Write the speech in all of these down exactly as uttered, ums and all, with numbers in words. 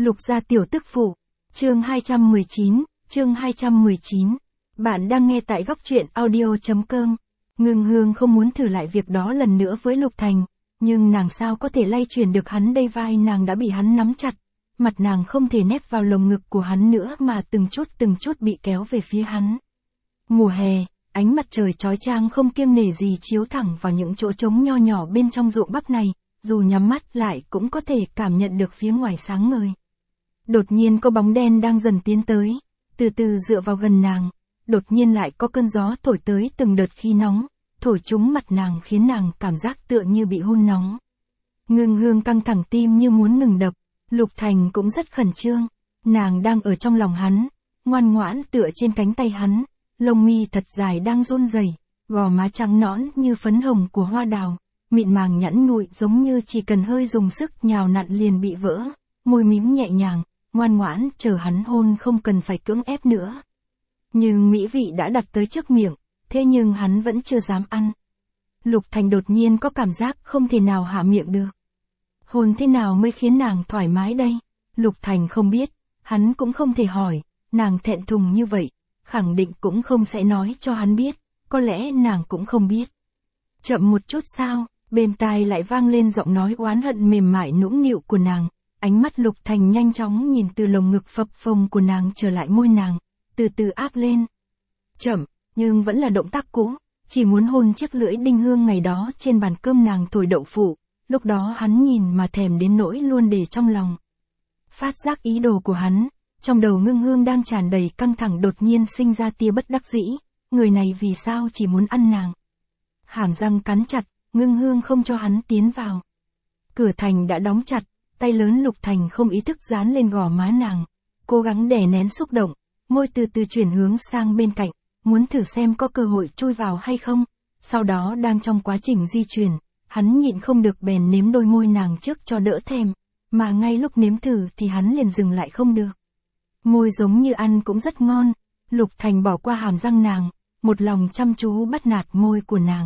Lục gia tiểu tức phụ. Chương hai trăm mười chín, chương hai trăm mười chín. Bạn đang nghe tại góc truyện audio chấm com. Ngưng Hương không muốn thử lại việc đó lần nữa với Lục Thành, nhưng nàng sao có thể lay chuyển được hắn đây, vai nàng đã bị hắn nắm chặt, mặt nàng không thể nép vào lồng ngực của hắn nữa mà từng chút từng chút bị kéo về phía hắn. Mùa hè, ánh mặt trời chói chang không kiêng nể gì chiếu thẳng vào những chỗ trống nho nhỏ bên trong ruộng bắp này, dù nhắm mắt lại cũng có thể cảm nhận được phía ngoài sáng ngời. Đột nhiên có bóng đen đang dần tiến tới, từ từ dựa vào gần nàng, đột nhiên lại có cơn gió thổi tới từng đợt khí nóng, thổi trúng mặt nàng khiến nàng cảm giác tựa như bị hun nóng. Ngưng Hương căng thẳng tim như muốn ngừng đập, Lục Thành cũng rất khẩn trương, nàng đang ở trong lòng hắn, ngoan ngoãn tựa trên cánh tay hắn, lông mi thật dài đang run rẩy, gò má trắng nõn như phấn hồng của hoa đào, mịn màng nhẵn nhụi giống như chỉ cần hơi dùng sức nhào nặn liền bị vỡ, môi mím nhẹ nhàng, ngoan ngoãn chờ hắn hôn không cần phải cưỡng ép nữa. Nhưng mỹ vị đã đặt tới trước miệng, thế nhưng hắn vẫn chưa dám ăn. Lục Thành đột nhiên có cảm giác không thể nào hạ miệng được. Hôn thế nào mới khiến nàng thoải mái đây? Lục Thành không biết, hắn cũng không thể hỏi, nàng thẹn thùng như vậy, khẳng định cũng không sẽ nói cho hắn biết, có lẽ nàng cũng không biết. Chậm một chút sao, bên tai lại vang lên giọng nói oán hận mềm mại nũng nịu của nàng, ánh mắt Lục Thành nhanh chóng nhìn từ lồng ngực phập phồng của nàng trở lại môi nàng, từ từ áp lên. Chậm, nhưng vẫn là động tác cũ, chỉ muốn hôn chiếc lưỡi đinh hương ngày đó trên bàn cơm nàng thổi đậu phụ, lúc đó hắn nhìn mà thèm đến nỗi luôn để trong lòng. Phát giác ý đồ của hắn, trong đầu Ngưng Hương đang tràn đầy căng thẳng đột nhiên sinh ra tia bất đắc dĩ, người này vì sao chỉ muốn ăn nàng. Hàm răng cắn chặt, Ngưng Hương không cho hắn tiến vào. Cửa thành đã đóng chặt, tay lớn Lục Thành không ý thức dán lên gò má nàng, cố gắng đè nén xúc động, môi từ từ chuyển hướng sang bên cạnh, muốn thử xem có cơ hội chui vào hay không. Sau đó đang trong quá trình di chuyển, hắn nhịn không được bèn nếm đôi môi nàng trước cho đỡ thèm, mà ngay lúc nếm thử thì hắn liền dừng lại không được. Môi giống như ăn cũng rất ngon, Lục Thành bỏ qua hàm răng nàng, một lòng chăm chú bắt nạt môi của nàng.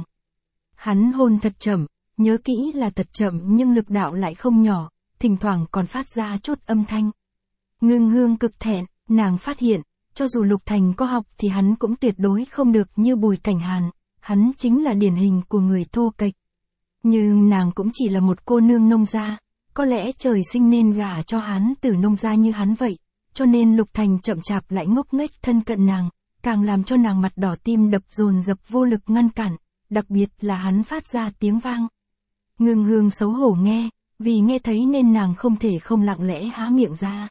Hắn hôn thật chậm, nhớ kỹ là thật chậm nhưng lực đạo lại không nhỏ, thỉnh thoảng còn phát ra chút âm thanh. Ngưng Hương cực thẹn, nàng phát hiện, cho dù Lục Thành có học thì hắn cũng tuyệt đối không được như Bùi Cảnh Hàn, hắn chính là điển hình của người thô kệch. Nhưng nàng cũng chỉ là một cô nương nông gia, có lẽ trời sinh nên gả cho hắn từ nông gia như hắn vậy, cho nên Lục Thành chậm chạp lại ngốc nghếch thân cận nàng, càng làm cho nàng mặt đỏ tim đập dồn dập vô lực ngăn cản, đặc biệt là hắn phát ra tiếng vang. Ngưng Hương xấu hổ nghe, vì nghe thấy nên nàng không thể không lặng lẽ há miệng ra.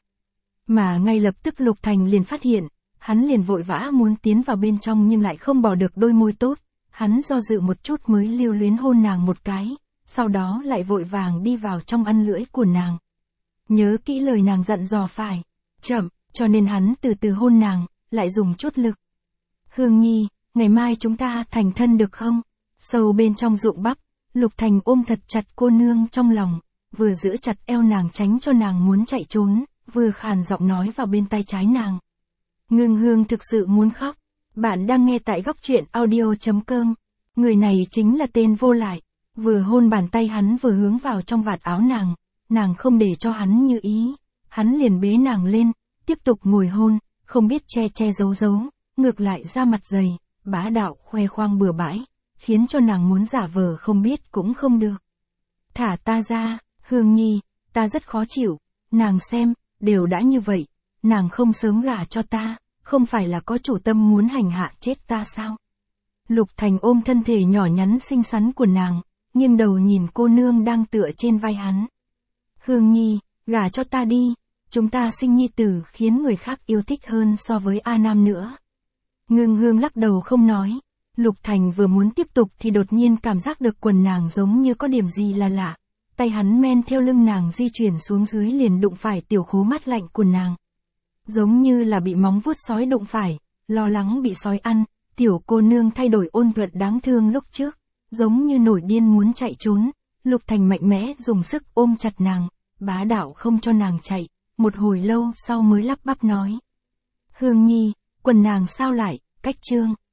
Mà ngay lập tức Lục Thành liền phát hiện, hắn liền vội vã muốn tiến vào bên trong nhưng lại không bỏ được đôi môi tốt, hắn do dự một chút mới lưu luyến hôn nàng một cái, sau đó lại vội vàng đi vào trong ăn lưỡi của nàng. Nhớ kỹ lời nàng dặn dò phải, chậm, cho nên hắn từ từ hôn nàng, lại dùng chút lực. Hương Nhi, ngày mai chúng ta thành thân được không? Sâu bên trong ruộng bắp, Lục Thành ôm thật chặt cô nương trong lòng, vừa giữ chặt eo nàng tránh cho nàng muốn chạy trốn, vừa khàn giọng nói vào bên tai trái nàng. Ngưng Hương thực sự muốn khóc. Bạn đang nghe tại góc truyện audio chấm com. Người này chính là tên Vô Lại. Vừa hôn bàn tay hắn vừa hướng vào trong vạt áo nàng, nàng không để cho hắn như ý, hắn liền bế nàng lên, tiếp tục ngồi hôn, không biết che che giấu giấu, ngược lại ra mặt dày, bá đạo khoe khoang bừa bãi, khiến cho nàng muốn giả vờ không biết cũng không được. Thả ta ra, Hương Nhi, ta rất khó chịu, nàng xem, đều đã như vậy, nàng không sớm gả cho ta, không phải là có chủ tâm muốn hành hạ chết ta sao? Lục Thành ôm thân thể nhỏ nhắn xinh xắn của nàng, nghiêng đầu nhìn cô nương đang tựa trên vai hắn. Hương Nhi, gả cho ta đi, chúng ta sinh nhi tử khiến người khác yêu thích hơn so với A Nam nữa. Ngưng Hương lắc đầu không nói, Lục Thành vừa muốn tiếp tục thì đột nhiên cảm giác được quần nàng giống như có điểm gì là lạ, tay hắn men theo lưng nàng di chuyển xuống dưới liền đụng phải tiểu khố mát lạnh của nàng. Giống như là bị móng vuốt sói đụng phải, lo lắng bị sói ăn, tiểu cô nương thay đổi ôn nhuận đáng thương lúc trước, giống như nổi điên muốn chạy trốn, Lục Thành mạnh mẽ dùng sức ôm chặt nàng, bá đạo không cho nàng chạy, một hồi lâu sau mới lắp bắp nói. Hương Nhi, quần nàng sao lại, cách trương.